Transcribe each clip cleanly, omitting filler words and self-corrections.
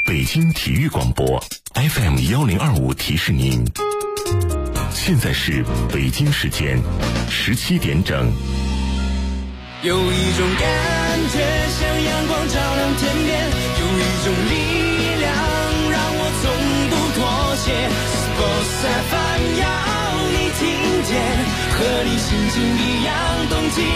北京体育广播 FM1025提示您，现在是北京时间17点整。 有一种感觉像阳光照亮天边，有一种力量让我从不妥协。Sports FM 要你听见，和你心情一样动起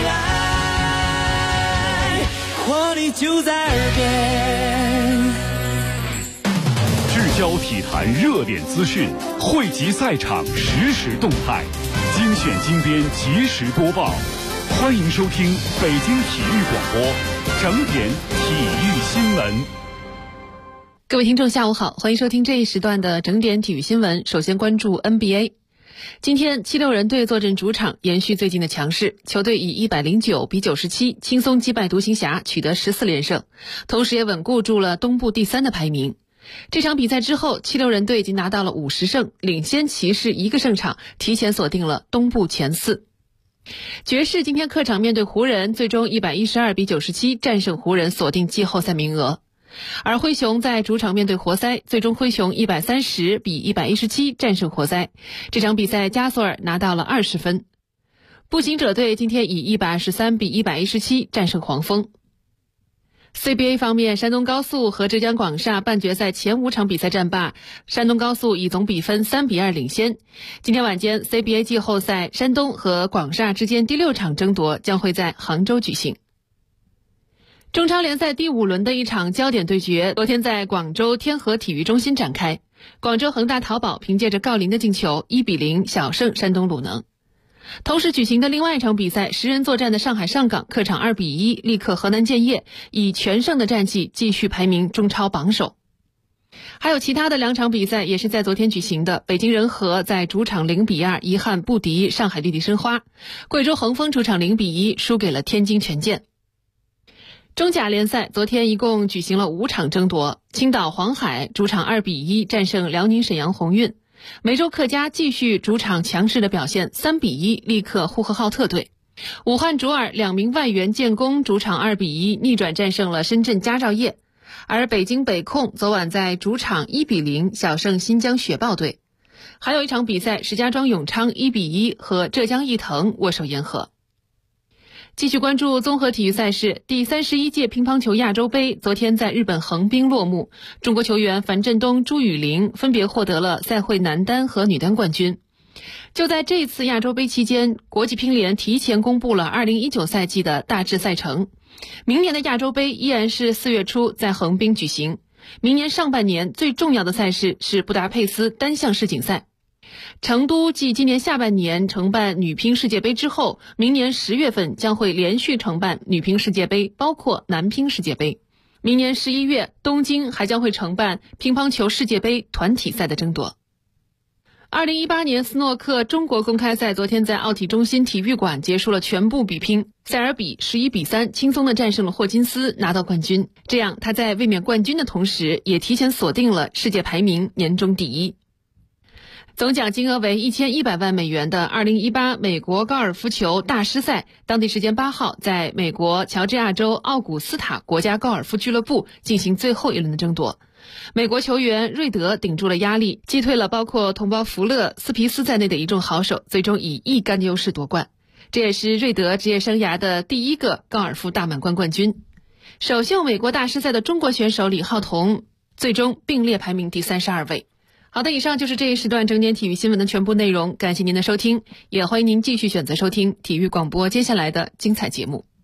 来，活力就在耳边。 聚焦体坛热点资讯，汇集赛场实时动态，精选精编及时播报。欢迎收听北京体育广播整点体育新闻。 各位听众下午好，欢迎收听这一时段的整点体育新闻。首先关注 NBA。 今天76人队坐镇主场，延续最近的强势，球队以109比97轻松击败独行侠，取得14连胜，同时也稳固住了东部第3的排名。这场比赛之后，76人队已经拿到了50胜，领先骑士1个胜场，提前锁定了东部前4。爵士今天客场面对湖人，最终112比97战胜湖人，锁定季后赛名额。而灰熊在主场面对活塞，最终灰熊130比117战胜活塞，这场比赛加索尔拿到了20分。步行者队今天以123比117战胜黄蜂。CBA 方面，山东高速和浙江广厦半决赛前5场比赛战罢，山东高速以总比分3比2领先。今天晚间 CBA 季后赛山东和广厦之间第6场争夺将会在杭州举行。中超联赛第5轮的一场焦点对决，昨天在广州天河体育中心展开。广州恒大淘宝凭借着郜林的进球1比0小胜山东鲁能。同时举行的另外一场比赛，10人作战的上海上港客场2比1力克河南建业，以全胜的战绩继续排名中超榜首。还有其他的2场比赛也是在昨天举行的，北京人和在主场0比2遗憾不敌上海绿地申花，贵州恒丰主场0比1输给了天津权健。中甲联赛昨天一共举行了5场争夺，青岛黄海主场2比1战胜辽宁沈阳宏运，梅州客家继续主场强势的表现，3比1力克呼和浩特队。武汉卓尔2名外援建功主场2比1逆转战胜了深圳佳兆业，而北京北控昨晚在主场1比0小胜新疆雪豹队。还有一场比赛，石家庄永昌1比1和浙江毅腾握手言和。继续关注综合体育赛事，第31届乒乓球亚洲杯昨天在日本横滨落幕，中国球员樊振东、朱雨玲分别获得了赛会男单和女单冠军。就在这次亚洲杯期间，国际乒联提前公布了2019赛季的大致赛程。明年的亚洲杯依然是4月初在横滨举行，明年上半年最重要的赛事是布达佩斯单项世锦赛。成都继今年下半年承办女乒世界杯之后，明年10月份将会连续承办女乒世界杯，包括男乒世界杯。明年11月，东京还将会承办乒乓球世界杯团体赛的争夺。2018年斯诺克中国公开赛昨天在奥体中心体育馆结束了全部比拼，塞尔比11比3轻松地战胜了霍金斯，拿到冠军。这样他在卫冕冠军的同时，也提前锁定了世界排名年终第1。总奖金额为1100万美元的2018美国高尔夫球大师赛，当地时间8号在美国乔治亚州奥古斯塔国家高尔夫俱乐部进行最后一轮的争夺。美国球员瑞德顶住了压力，击退了包括同胞福勒、斯皮斯在内的一众好手，最终以1杆优势夺冠。这也是瑞德职业生涯的第1个高尔夫大满贯冠军。首秀美国大师赛的中国选手李浩彤最终并列排名第32位。好的，以上就是这一时段整点体育新闻的全部内容，感谢您的收听，也欢迎您继续选择收听体育广播接下来的精彩节目。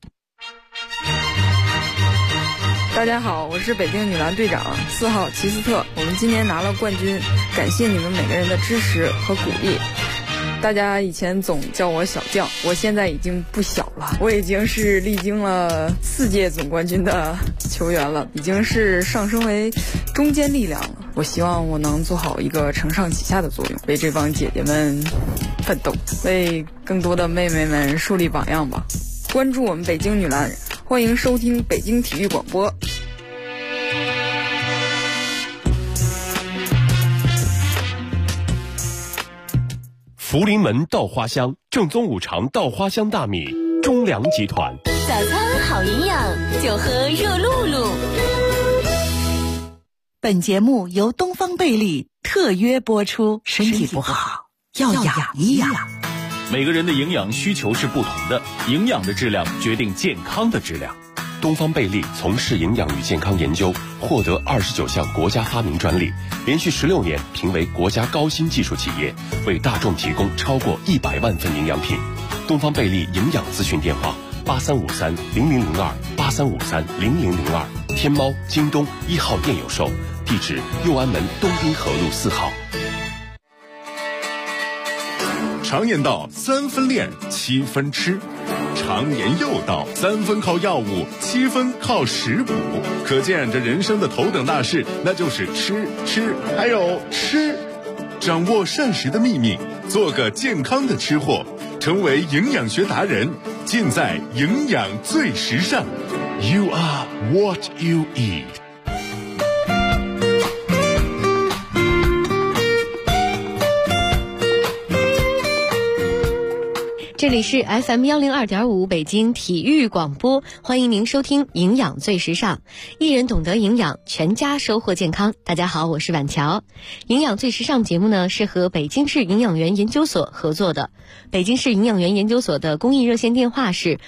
大家好，我是北京女篮队长4号齐斯特，我们今年拿了冠军，感谢你们每个人的支持和鼓励。大家以前总叫我小将，我现在已经不小了，我已经是历经了4届总冠军的球员了，已经是上升为中坚力量了。我希望我能做好一个承上启下的作用，为这帮姐姐们奋斗，为更多的妹妹们树立榜样吧。关注我们北京女篮，欢迎收听北京体育广播。 福临门稻花香，正宗五常稻花香大米，中粮集团。 早餐好营养，就喝热露露。 本节目由东方贝利特约播出。身体不好要养一养。 每个人的营养需求是不同的，营养的质量决定健康的质量。 东方贝利从事营养与健康研究，获得29项国家发明专利，连续16年评为国家高新技术企业，为大众提供超过100万份营养品。东方贝利营养咨询电话83530002，83530002，天猫、京东1号店有售，地址右安门东滨河路4号。 常言道3分练7分吃，常言又道3分靠药物7分靠食补，可见这人生的头等大事那就是吃还有吃。掌握膳食的秘密，做个健康的吃货，成为营养学达人，尽在营养最时尚。 You are what you eat。 这里是 FM102.5 北京体育广播，欢迎您收听营养最时尚，一人懂得营养，全家收获健康。大家好，我是婉乔。营养最时尚节目呢是和北京市营养员研究所合作的，北京市营养员研究所的公益热线电话是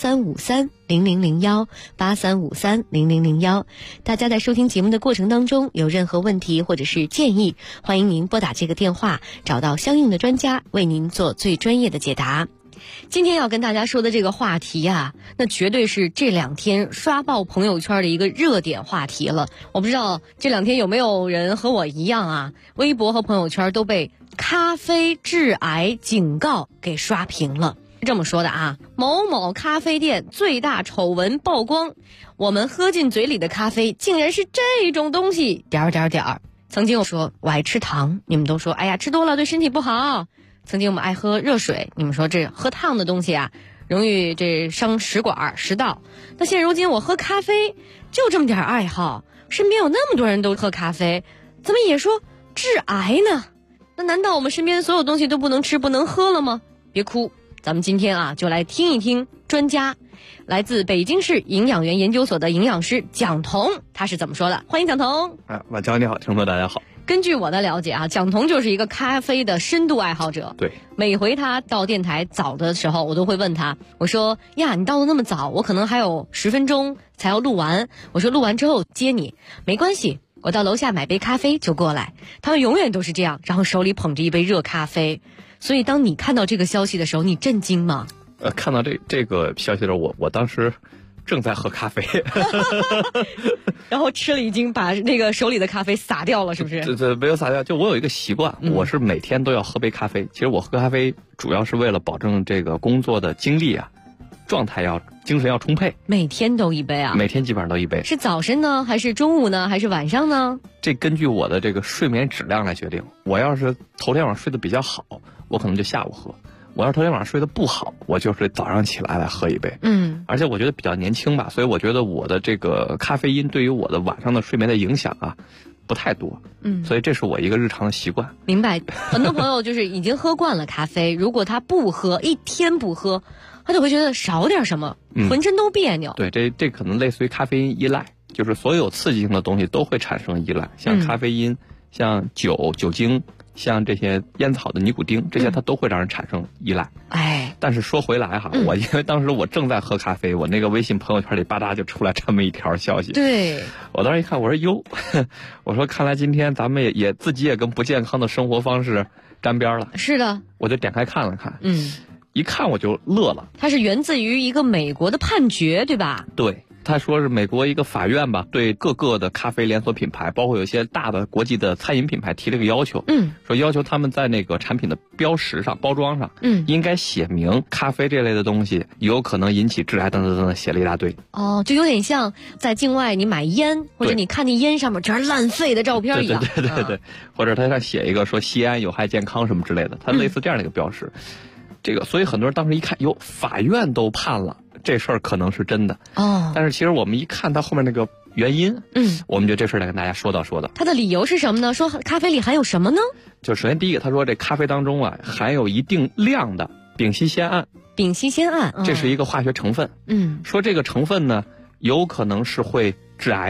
83530001，83530001。大家在收听节目的过程当中有任何问题或者是建议，欢迎您拨打这个电话，找到相应的专家为您做最专业的解答。今天要跟大家说的这个话题啊，那绝对是这2天刷爆朋友圈的一个热点话题了。我不知道这2天有没有人和我一样啊，微博和朋友圈都被咖啡致癌警告给刷屏了。这么说的啊，某某咖啡店最大丑闻曝光，我们喝进嘴里的咖啡竟然是这种东西……曾经我说我爱吃糖，你们都说哎呀吃多了对身体不好。曾经我们爱喝热水，你们说这喝烫的东西啊，容易这伤食管食道。那现如今我喝咖啡就这么点爱好，身边有那么多人都喝咖啡，怎么也说致癌呢？那难道我们身边所有东西都不能吃不能喝了吗？别哭，咱们今天啊就来听一听专家，来自北京市营养员研究所的营养师蒋彤他是怎么说的。欢迎蒋彤。 婉乔你好，听众朋友大家好。 根据我的了解啊，蒋彤就是一个咖啡的深度爱好者。 对， 每回他到电台早的时候，我都会问他，我说呀，你到的那么早，我可能还有10分钟才要录完。我说录完之后接你，没关系，我到楼下买杯咖啡就过来。他们永远都是这样，然后手里捧着一杯热咖啡。所以当你看到这个消息的时候，你震惊吗？ 看到这个消息的时候，我当时正在喝咖啡然后吃了已经把那个手里的咖啡洒掉了，是不是？ 对，没有洒掉。就我有一个习惯，我是每天都要喝杯咖啡。其实我喝咖啡主要是为了保证这个工作的精力啊，状态精神要充沛。 每天都一杯啊？ 每天基本上都一杯。 是早晨呢，还是中午呢，还是晚上呢？ 这根据我的这个睡眠质量来决定。我要是头天晚上睡得比较好，我可能就下午喝。我要是头天晚上睡得不好，我就是早上起来喝一杯。而且我觉得比较年轻吧，所以我觉得我的这个咖啡因对于我的晚上的睡眠的影响啊不太多。所以这是我一个日常的习惯。 明白。很多朋友就是已经喝惯了咖啡，如果他不喝，一天不喝，他就会觉得少点什么，浑身都别扭。 对，这可能类似于咖啡因依赖，就是所有刺激性的东西都会产生依赖，像咖啡因，像酒精，像这些烟草的尼古丁，这些它都会让人产生依赖。但是说回来哈，我因为当时我正在喝咖啡，我那个微信朋友圈里吧嗒就出来这么一条消息。 对， 我当时一看，我说哟，我说看来今天咱们也自己也跟不健康的生活方式沾边了。 是的， 我就点开看了看，一看我就乐了。 它是源自于一个美国的判决，对吧？ 对。他说是美国一个法院吧，对各个的咖啡连锁品牌，包括有些大的国际的餐饮品牌提了个要求，说要求他们在那个产品的标识上、包装上，应该写明咖啡这类的东西有可能引起致癌等等等等，写了一大堆。就有点像在境外你买烟，或者你看那烟上面全是烂肺的照片一样。对，或者他上写一个说吸烟有害健康什么之类的，他类似这样的一个标识。这个，所以很多人当时一看，哟，法院都判了，这事儿可能是真的。但是其实我们一看它后面那个原因，我们觉得这事儿得跟大家说道。它的理由是什么呢？说咖啡里含有什么呢？就首先第一个，他说这咖啡当中啊含有一定量的丙烯酰胺。丙烯酰胺，这是一个化学成分。说这个成分呢，有可能是会致癌的。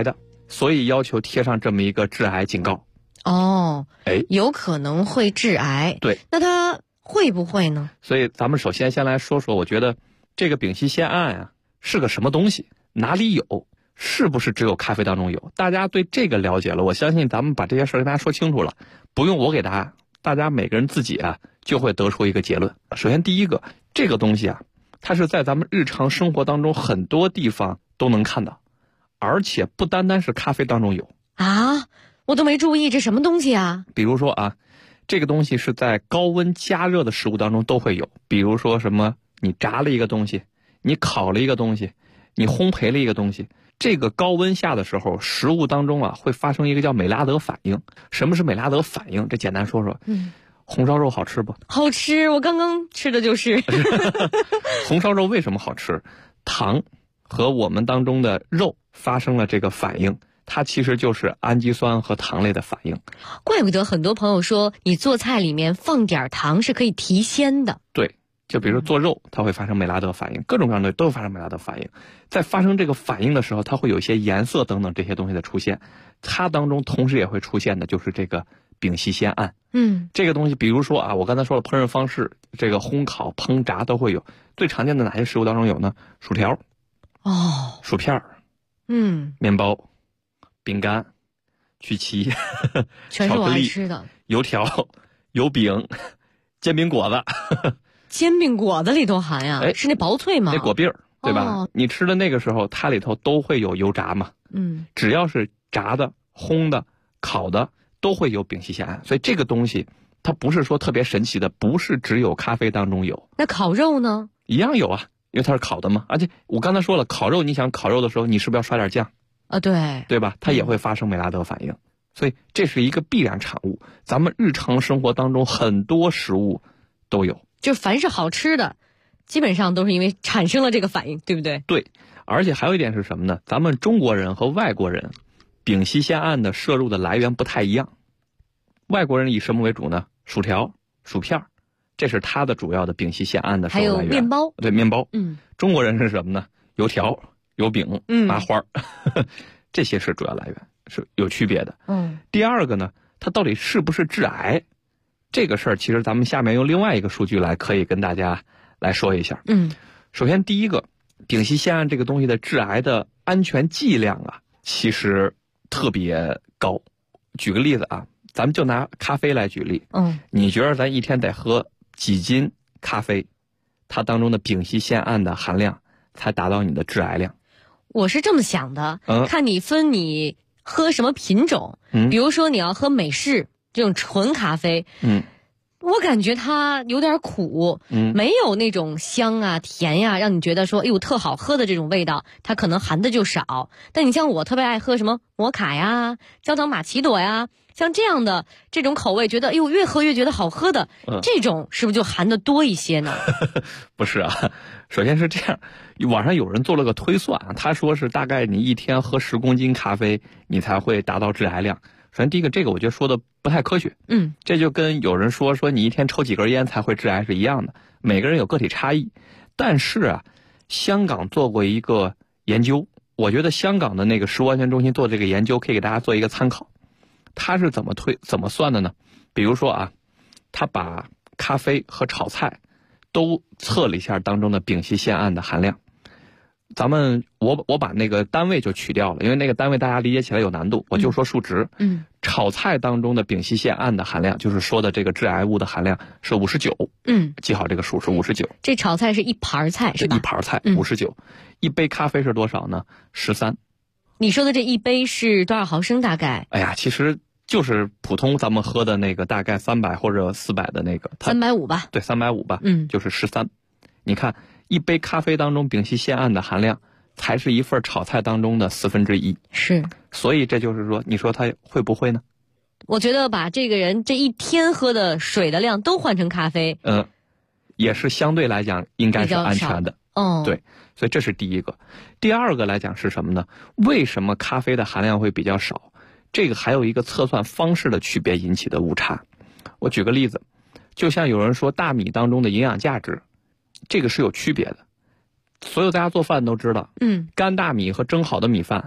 所以要求贴上这么一个致癌警告。 有可能会致癌。 对， 那它会不会呢？ 所以咱们首先先来说说，我觉得这个丙烯酰胺啊是个什么东西，哪里有，是不是只有咖啡当中有？大家对这个了解了，我相信咱们把这些事儿跟大家说清楚了，不用我给大家每个人自己啊就会得出一个结论。首先第一个，这个东西啊，它是在咱们日常生活当中很多地方都能看到，而且不单单是咖啡当中有啊。我都没注意，这什么东西啊？ 比如说啊，这个东西是在高温加热的食物当中都会有，比如说什么你炸了一个东西，你烤了一个东西，你烘焙了一个东西，这个高温下的时候，食物当中啊会发生一个叫美拉德反应。什么是美拉德反应？这简单说说。红烧肉好吃不？ 好吃，我刚刚吃的就是。 红烧肉为什么好吃？糖和我们当中的肉发生了这个反应，它其实就是氨基酸和糖类的反应。 怪不得很多朋友说你做菜里面放点糖是可以提鲜的。 对，就比如说做肉，它会发生美拉德反应，各种各样的都会发生美拉德反应。在发生这个反应的时候，它会有一些颜色等等这些东西的出现，它当中同时也会出现的就是这个丙烯酰胺。这个东西比如说啊，我刚才说了烹饪方式，这个烘烤烹炸都会有。最常见的哪些食物当中有呢？薯条、薯片、面包、饼干、曲奇、 全是我爱吃的， 油条、油饼、煎饼果子。 煎饼果子里头含呀？是那薄脆吗？ 那果篦儿，对吧？你吃的那个时候，它里头都会有油炸嘛。只要是炸的、烘的、烤的，都会有丙烯酰胺。所以这个东西它不是说特别神奇的，不是只有咖啡当中有。 那烤肉呢？ 一样有啊，因为它是烤的嘛。而且我刚才说了，烤肉，你想烤肉的时候，你是不是要刷点酱啊？对吧？它也会发生美拉德反应。所以这是一个必然产物，咱们日常生活当中很多食物都有。 就凡是好吃的，基本上都是因为产生了这个反应，对不对？ 对，而且还有一点是什么呢？咱们中国人和外国人丙烯酰胺的摄入的来源不太一样。外国人以什么为主呢？薯条、薯片，这是它的主要的丙烯酰胺的摄入来源。 还有面包。 对，面包。中国人是什么呢？油条、油饼、麻花这些是主要来源，是有区别的。第二个呢，它到底是不是致癌？这个事儿其实咱们下面用另外一个数据来可以跟大家来说一下。首先第一个，丙烯酰胺这个东西的致癌的安全剂量啊，其实特别高。举个例子啊，咱们就拿咖啡来举例。你觉得咱一天得喝几斤咖啡，它当中的丙烯酰胺的含量才达到你的致癌量？ 我是这么想的，看你分你喝什么品种。比如说你要喝美式这种纯咖啡，我感觉它有点苦，没有那种香啊甜呀，让你觉得说哎呦特好喝的这种味道，它可能含的就少。但你像我特别爱喝什么摩卡呀、焦糖玛奇朵呀，像这样的这种口味，觉得哎呦越喝越觉得好喝的，这种是不是就含的多一些呢？ 不是啊，首先是这样，网上有人做了个推算，他说是大概你一天喝10公斤咖啡，你才会达到致癌量。首先第一个，这个我觉得说的不太科学。这就跟有人说你一天抽几根烟才会致癌是一样的，每个人有个体差异。但是啊，香港做过一个研究，我觉得香港的那个食物安全中心做这个研究可以给大家做一个参考。他是怎么算的呢？比如说啊，他把咖啡和炒菜都测了一下当中的丙烯酰胺的含量。我把那个单位就取掉了，因为那个单位大家理解起来有难度，我就说数值。炒菜当中的丙烯酰胺的含量，就是说的这个致癌物的含量是59。记好这个数是59。 这炒菜是一盘菜是吧？ 一盘菜59。一杯咖啡是多少呢？13。 你说的这一杯是多少毫升大概？ 哎呀，其实就是普通咱们喝的那个大概300或者400的那个。 350吧。 对，350吧。就是13。你看一杯咖啡当中丙烯酰胺的含量才是一份炒菜当中的1/4。 是。 所以这就是说，你说它会不会呢？ 我觉得把这个人这一天喝的水的量都换成咖啡， 也是相对来讲应该是安全的。对，所以这是第一个。第二个来讲是什么呢？为什么咖啡的含量会比较少？这个还有一个测算方式的区别引起的误差。我举个例子，就像有人说大米当中的营养价值，这个是有区别的。所有大家做饭都知道，干大米和蒸好的米饭，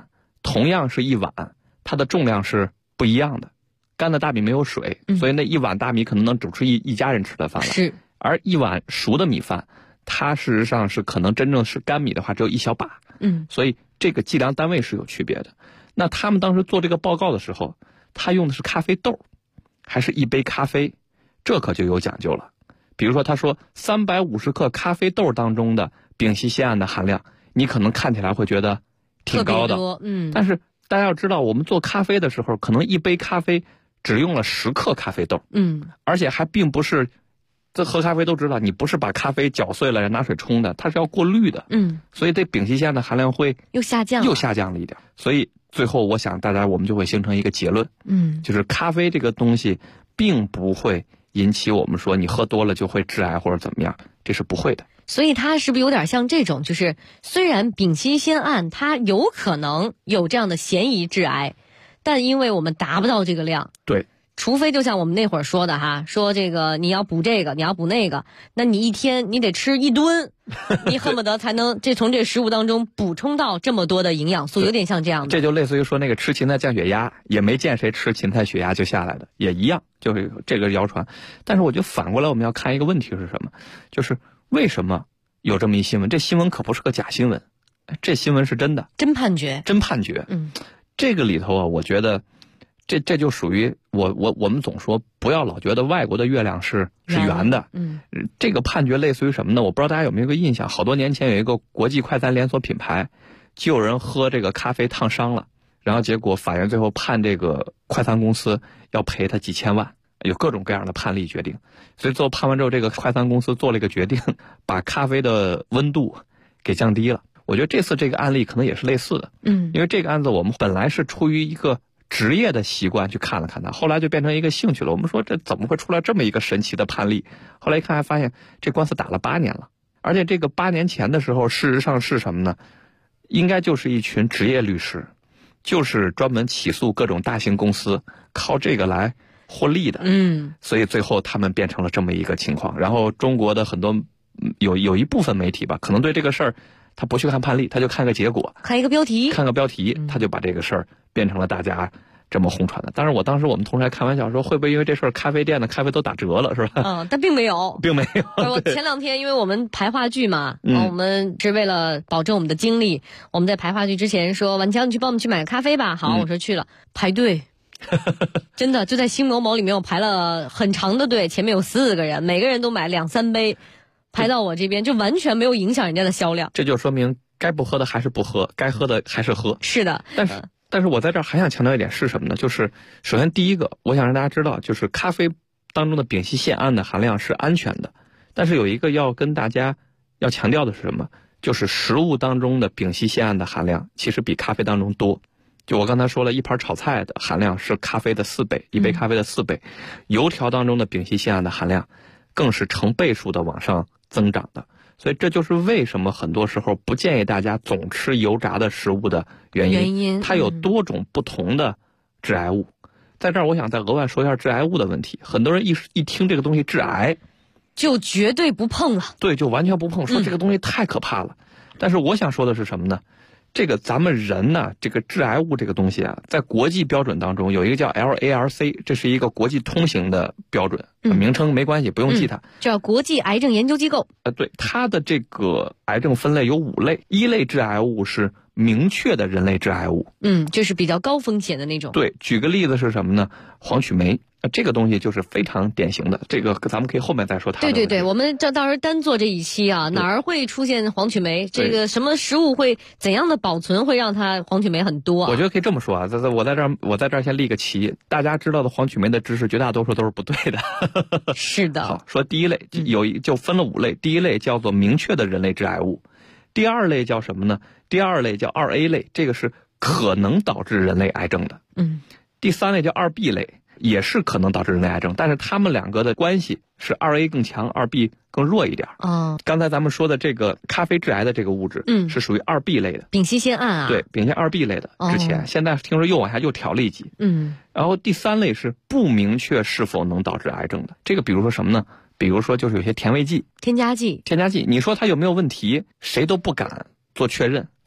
同样是一碗，它的重量是不一样的。干的大米没有水，所以那一碗大米可能能煮出一家人吃的饭来。 是。 而一碗熟的米饭，它事实上是可能真正是干米的话只有一小把。所以这个计量单位是有区别的。那他们当时做这个报告的时候，他用的是咖啡豆还是一杯咖啡，这可就有讲究了。比如说他说350克咖啡豆当中的丙烯酰胺的含量，你可能看起来会觉得挺高的，但是大家要知道，我们做咖啡的时候，可能一杯咖啡只用了10克咖啡豆，而且还并不是，这喝咖啡都知道，你不是把咖啡搅碎了拿水冲的，它是要过滤的，所以这丙烯酰胺的含量会又下降了一点。所以最后我想我们就会形成一个结论，就是咖啡这个东西并不会引起我们说你喝多了就会致癌或者怎么样，这是不会的。 所以它是不是有点像这种，就是虽然丙烯酰胺它有可能有这样的嫌疑致癌，但因为我们达不到这个量， 对， 除非就像我们那会儿说的哈，说这个你要补这个，你要补那个，那你一天你得吃1吨，你恨不得才能从这食物当中补充到这么多的营养素，有点像这样的。 这就类似于说那个吃芹菜降血压，也没见谁吃芹菜血压就下来的，也一样，就是这个谣传。但是我就反过来我们要看一个问题是什么，就是为什么有这么一新闻？这新闻可不是个假新闻，这新闻是真的， 真判决。 这个里头啊，我觉得这就属于我们总说不要老觉得外国的月亮是圆的。这个判决类似于什么呢？我不知道大家有没有个印象，好多年前有一个国际快餐连锁品牌，就有人喝这个咖啡烫伤了，然后结果法院最后判这个快餐公司要赔他几千万，有各种各样的判例决定。所以最后判完之后，这个快餐公司做了一个决定，把咖啡的温度给降低了。我觉得这次这个案例可能也是类似的，因为这个案子我们本来是出于一个职业的习惯去看了看它，后来就变成一个兴趣了。我们说这怎么会出来这么一个神奇的判例？后来一看还发现这官司打了8年了，而且这个8年前的时候，事实上是什么呢？应该就是一群职业律师，就是专门起诉各种大型公司，靠这个来获利的。所以最后他们变成了这么一个情况。然后中国的很多有一部分媒体吧，可能对这个事儿他不去看判例，他就看个结果， 看个标题， 他就把这个事儿变成了大家这么红传的。当然当时我们同事还开玩笑说，会不会因为这事儿咖啡店的咖啡都打折了，是吧？ 但并没有。 我前2天因为我们排话剧嘛，我们是为了保证我们的精力，我们在排话剧之前说，婉强你去帮我们去买个咖啡吧。好，我说去了，排队。真的就在新某某里面，我排了很长的队，前面有4个人，每个人都买2-3杯，排到我这边就完全没有影响人家的销量。 这就说明该不喝的还是不喝，该喝的还是喝。 是的。 但是我在这儿还想强调一点是什么呢？就是首先第一个，我想让大家知道，就是咖啡当中的丙烯酰胺的含量是安全的。但是有一个要跟大家要强调的是什么？就是食物当中的丙烯酰胺的含量其实比咖啡当中多。就我刚才说了，一盘炒菜的含量是咖啡的4倍，一杯咖啡的4倍。油条当中的丙烯酰胺的含量更是成倍数的往上增长的。所以这就是为什么很多时候不建议大家总吃油炸的食物的原因。它有多种不同的致癌物。在这儿我想再额外说一下致癌物的问题。很多人一听这个东西致癌， 就绝对不碰了。 对，就完全不碰，说这个东西太可怕了。但是我想说的是什么呢？这个咱们人呢，这个致癌物这个东西啊，在国际标准当中有一个叫 LARC， 这是一个国际通行的标准，名称没关系，不用记它。 叫国际癌症研究机构。 对，它的这个癌症分类有5类，1类致癌物是明确的人类致癌物， 这是比较高风险的那种。 对，举个例子是什么呢？黄曲霉。这个东西就是非常典型的，这个咱们可以后面再说它的。 对，我们到时候单做这一期啊，哪儿会出现黄曲霉？这个什么食物会怎样的保存会让它黄曲霉很多啊？ 我觉得可以这么说啊，我在这儿先立个旗，大家知道的黄曲霉的知识绝大多数都是不对的。 是的。 好，说第1类就分了5类，第1类叫做明确的人类致癌物，第2类叫什么呢？第2类叫2A 类，这个是可能导致人类癌症的。第3类叫2B 类。也是可能导致人类癌症，但是他们2个的关系是2A 更强，2B 更弱一点。刚才咱们说的这个咖啡致癌的这个物质，是属于2B 类的丙烯酰胺啊。 对，丙烯2B 类的。之前，现在听说又往下又调了一级。然后第3类是不明确是否能导致癌症的。这个比如说什么呢？比如说就是有些甜味剂、 添加剂， 你说它有没有问题，谁都不敢做确认。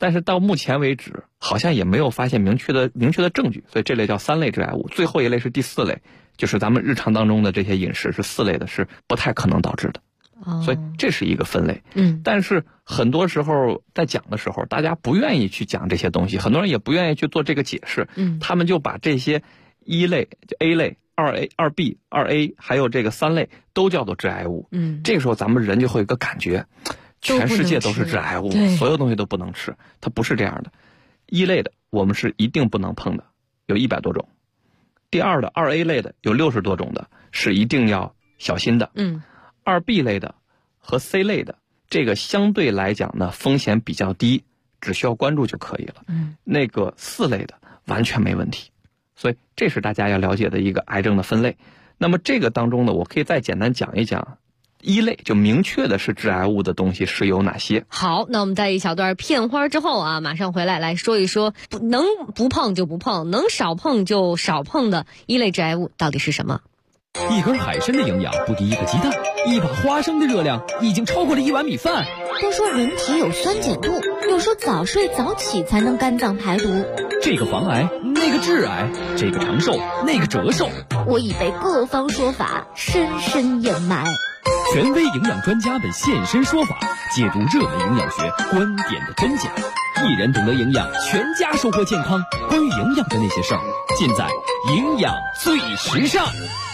但是到目前为止，好像也没有发现明确的证据，所以这类叫3类致癌物。最后一类是第4类，就是咱们日常当中的这些饮食是4类的，是不太可能导致的。所以这是一个分类。但是很多时候在讲的时候，大家不愿意去讲这些东西，很多人也不愿意去做这个解释。他们就把这些1类、就 A 类、2A、2B、2A 还有这个3类都叫做致癌物。这个时候咱们人就会有一个感觉，全世界都是致癌物，所有东西都不能吃。它不是这样的。1类的我们是一定不能碰的，有100多种。第2的 2A 类的有60多种的，是一定要小心的。2B 类的和 C 类的，这个相对来讲呢风险比较低，只需要关注就可以了。那个4类的完全没问题。所以这是大家要了解的一个癌症的分类。那么这个当中呢，我可以再简单讲一讲1类就明确的是致癌物的东西是有哪些。 好，那我们在一小段片花之后啊，马上回来说一说能不碰就不碰，能少碰就少碰的1类致癌物到底是什么。 一根海参的营养不敌一个鸡蛋，一把花生的热量已经超过了1碗米饭。 都说人体有酸碱度，又说早睡早起才能肝脏排毒。 这个防癌，那个致癌，这个长寿，那个折寿。 我已被各方说法深深掩埋。 权威营养专家们现身说法，解读热门营养学观点的真假。一人懂得营养，全家收获健康。关于营养的那些事儿，尽在营养最时尚。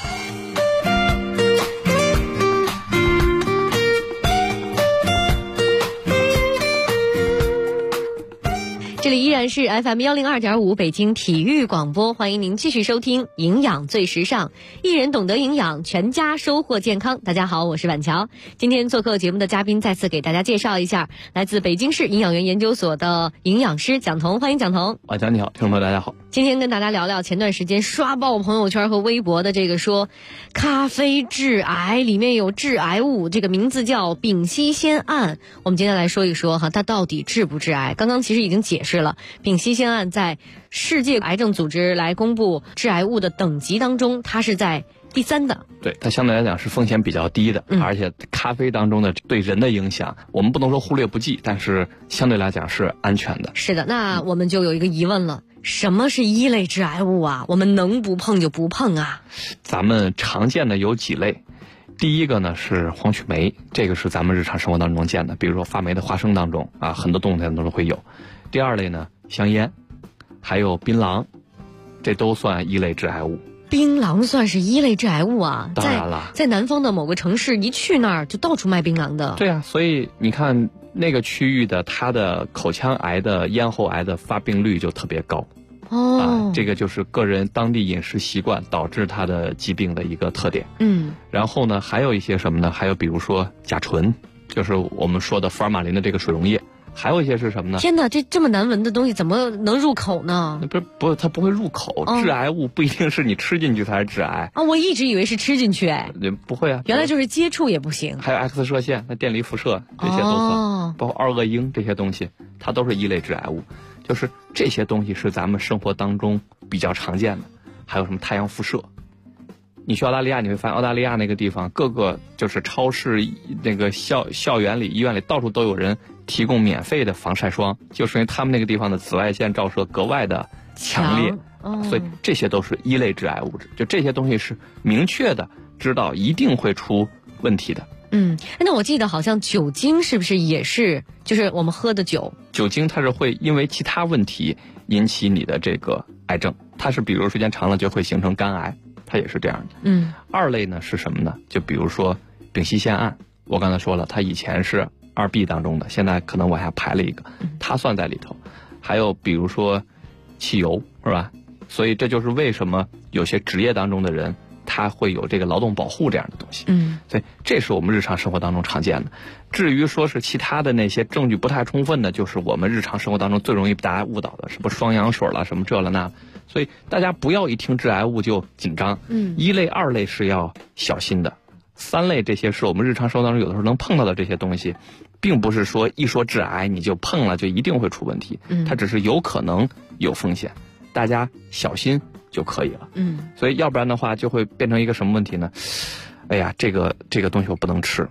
这里依然是 FM 102.5北京体育广播，欢迎您继续收听营养最时尚，一人懂得营养，全家收获健康。大家好，我是婉乔。今天做客节目的嘉宾再次给大家介绍一下，来自北京市营养院研究所的营养师蒋彤，欢迎蒋彤。 婉乔你好，听众朋友大家好。 今天跟大家聊聊前段时间刷爆朋友圈和微博的这个说咖啡致癌，里面有致癌物，这个名字叫丙烯酰胺。我们今天来说一说哈，它到底致不致癌？刚刚其实已经解释了，丙烯酰胺在世界癌症组织来公布致癌物的等级当中，它是在第3的。 对，它相对来讲是风险比较低的，而且咖啡当中的对人的影响，我们不能说忽略不计，但是相对来讲是安全的。 是的，那我们就有一个疑问了，什么是1类致癌物啊？我们能不碰就不碰啊？ 咱们常见的有几类。第一个呢是黄曲霉，这个是咱们日常生活当中见的，比如说发霉的花生当中啊，很多动物当中都会有。第2类呢香烟，还有槟榔，这都算1类致癌物。 槟榔算是1类致癌物啊？ 当然了， 在南方的某个城市，一去那儿就到处卖槟榔的。 对啊，所以你看那个区域的它的口腔癌的咽喉癌的发病率就特别高。这个就是个人当地饮食习惯导致它的疾病的一个特点。然后呢还有一些什么呢？还有比如说甲醇，就是我们说的福尔马林的这个水溶液。还有一些是什么呢？ 天哪，这么难闻的东西怎么能入口呢？ 不，它不会入口。致癌物不一定是你吃进去才是致癌啊！我一直以为是吃进去， 不会啊， 原来就是接触也不行。 还有 X 射线、那电离辐射这些都算，包括二恶英这些东西，它都是1类致癌物。就是这些东西是咱们生活当中比较常见的。还有什么太阳辐射？你去澳大利亚，你会发现澳大利亚那个地方，各个就是超市、那个校园里、医院里，到处都有人提供免费的防晒霜，就是因为他们那个地方的紫外线照射格外的强烈，所以这些都是1类致癌物质。就这些东西是明确的知道一定会出问题的。 那我记得好像酒精是不是也是，就是我们喝的酒精它是会因为其他问题引起你的这个癌症，它是比如时间长了就会形成肝癌，它也是这样的。2类呢是什么呢？就比如说丙烯酰胺，我刚才说了，它以前是2B 当中的，现在可能往下排了一个，它算在里头。还有比如说汽油，是吧？所以这就是为什么有些职业当中的人他会有这个劳动保护这样的东西。所以这是我们日常生活当中常见的。至于说是其他的那些证据不太充分的，就是我们日常生活当中最容易被大家误导的，什么双氧水了，什么这了那。所以大家不要一听致癌物就紧张。1类、2类是要小心的，3类这些是我们日常生活当中有的时候能碰到的这些东西，并不是说一说致癌你就碰了就一定会出问题，它只是有可能有风险，大家小心就可以了。所以要不然的话就会变成一个什么问题呢？哎呀，这个东西我不能吃，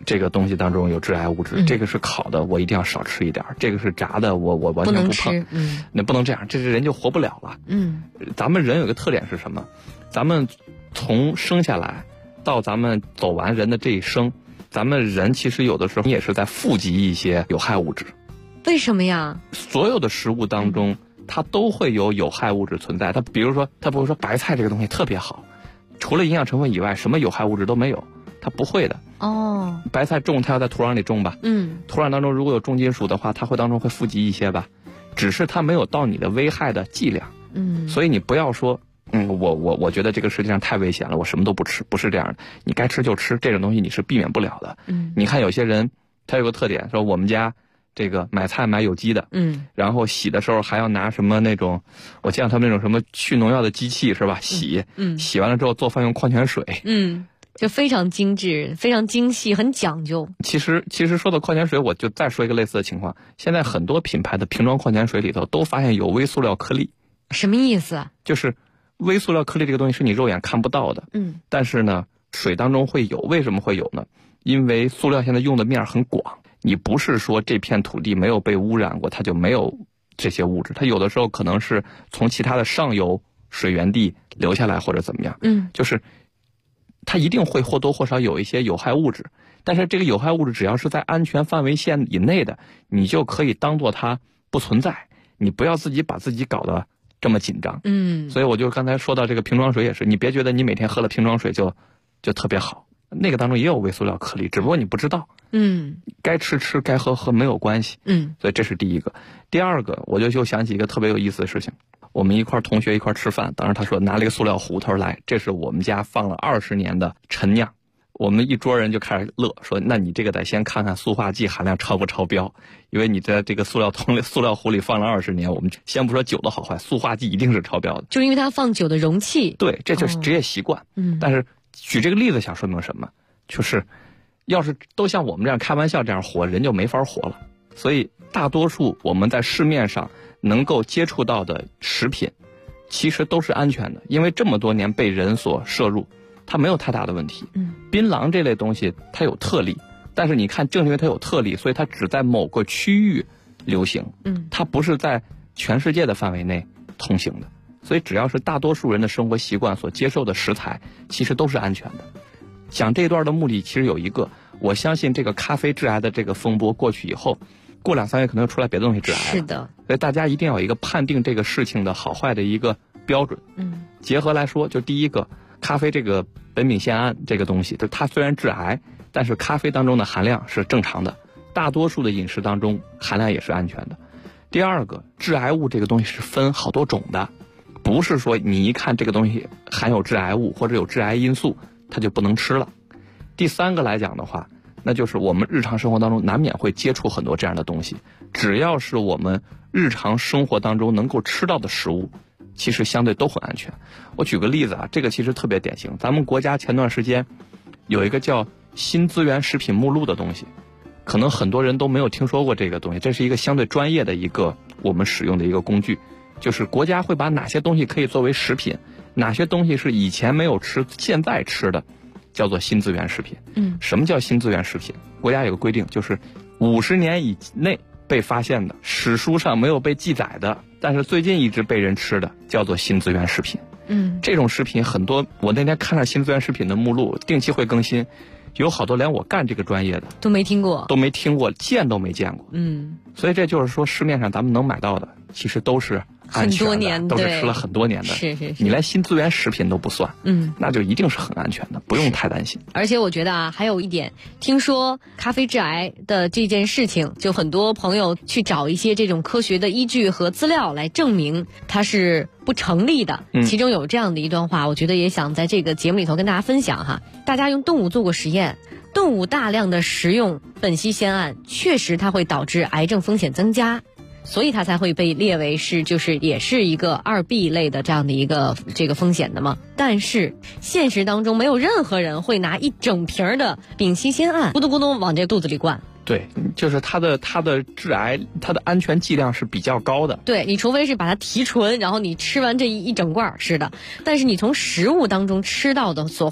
这个东西当中有致癌物质，这个是烤的，我一定要少吃一点；这个是炸的，我完全不碰。那不能这样，这人就活不了了。咱们人有个特点是什么？咱们从生下来到咱们走完人的这一生，咱们人其实有的时候也是在富集一些有害物质。 为什么呀？ 所有的食物当中，它都会有有害物质存在。它比如说，它不会说白菜这个东西特别好，除了营养成分以外，什么有害物质都没有，它不会的。白菜种它要在土壤里种吧，土壤当中如果有重金属的话，它会当中会富集一些吧，只是它没有到你的危害的剂量。所以你不要说，我觉得这个世界上太危险了，我什么都不吃，不是这样的。你该吃就吃，这种东西你是避免不了的。你看有些人，他有个特点，说我们家这个买菜买有机的，然后洗的时候还要拿什么那种，我见到他们那种什么去农药的机器是吧？洗完了之后做饭用矿泉水， 就非常精致，非常精细，很讲究。 其实说到矿泉水，我就再说一个类似的情况，现在很多品牌的瓶装矿泉水里头都发现有微塑料颗粒。 什么意思？ 就是微塑料颗粒这个东西是你肉眼看不到的，但是呢，水当中会有。为什么会有呢？因为塑料现在用的面很广。你不是说这片土地没有被污染过，它就没有这些物质，它有的时候可能是从其他的上游水源地流下来或者怎么样，就是它一定会或多或少有一些有害物质，但是这个有害物质只要是在安全范围线以内的，你就可以当做它不存在，你不要自己把自己搞得这么紧张。所以我就刚才说到这个瓶装水也是，你别觉得你每天喝了瓶装水就特别好，那个当中也有微塑料颗粒，只不过你不知道。该吃吃，该喝喝，没有关系。所以这是第一个。第二个，我就想起一个特别有意思的事情。我们同学一块吃饭，当时他说拿了一个塑料壶，他说来，这是我们家放了20年的陈酿。我们一桌人就开始乐，说那你这个得先看看塑化剂含量超不超标，因为你在这个塑料壶里放了20年，我们先不说酒的好坏，塑化剂一定是超标的。 就因为它放酒的容器。 对，这就是职业习惯。但是举这个例子想说明什么？就是要是都像我们这样开玩笑这样活，人就没法活了。所以大多数我们在市面上能够接触到的食品，其实都是安全的，因为这么多年被人所摄入，它没有太大的问题。槟榔这类东西它有特例，但是你看正因为它有特例，所以它只在某个区域流行，它不是在全世界的范围内通行的。所以只要是大多数人的生活习惯所接受的食材，其实都是安全的。讲这段的目的其实有一个，我相信这个咖啡致癌的这个风波过去以后，过2-3月可能又出来别的东西致癌了。 是的。 所以大家一定要有一个判定这个事情的好坏的一个标准。结合来说，就第一个，咖啡这个苯丙酰胺这个东西，就它虽然致癌，但是咖啡当中的含量是正常的，大多数的饮食当中含量也是安全的。第二个，致癌物这个东西是分好多种的，不是说你一看这个东西含有致癌物或者有致癌因素它就不能吃了。第三个来讲的话，那就是我们日常生活当中难免会接触很多这样的东西，只要是我们日常生活当中能够吃到的食物，其实相对都很安全。我举个例子啊，这个其实特别典型，咱们国家前段时间有一个叫新资源食品目录的东西，可能很多人都没有听说过这个东西，这是一个相对专业的一个我们使用的一个工具，就是国家会把哪些东西可以作为食品，哪些东西是以前没有吃现在吃的，叫做新资源食品。什么叫新资源食品？国家有个规定，就是50年以内被发现的，史书上没有被记载的，但是最近一直被人吃的，叫做新资源食品。这种食品很多，我那天看了新资源食品的目录，定期会更新，有好多连我干这个专业的都没听过， 见都没见过。所以这就是说，市面上咱们能买到的，其实都是安全的， 很多年都是吃了很多年的。 是。 你连新资源食品都不算，那就一定是很安全的，不用太担心。 而且我觉得啊，还有一点，听说咖啡致癌的这件事情，就很多朋友去找一些这种科学的依据和资料来证明它是不成立的。其中有这样的一段话，我觉得也想在这个节目里头跟大家分享哈。大家用动物做过实验，动物大量的食用苯酰酰胺，确实它会导致癌症风险增加。所以它才会被列为也是一个2B 类的这样的一个这个风险的嘛。但是现实当中没有任何人会拿一整瓶的丙烯酰胺咕咚咕咚往这肚子里灌。 对，就是它的致癌，它的安全剂量是比较高的。 对，你除非是把它提纯，然后你吃完这一整罐是的，但是你从食物当中吃到的所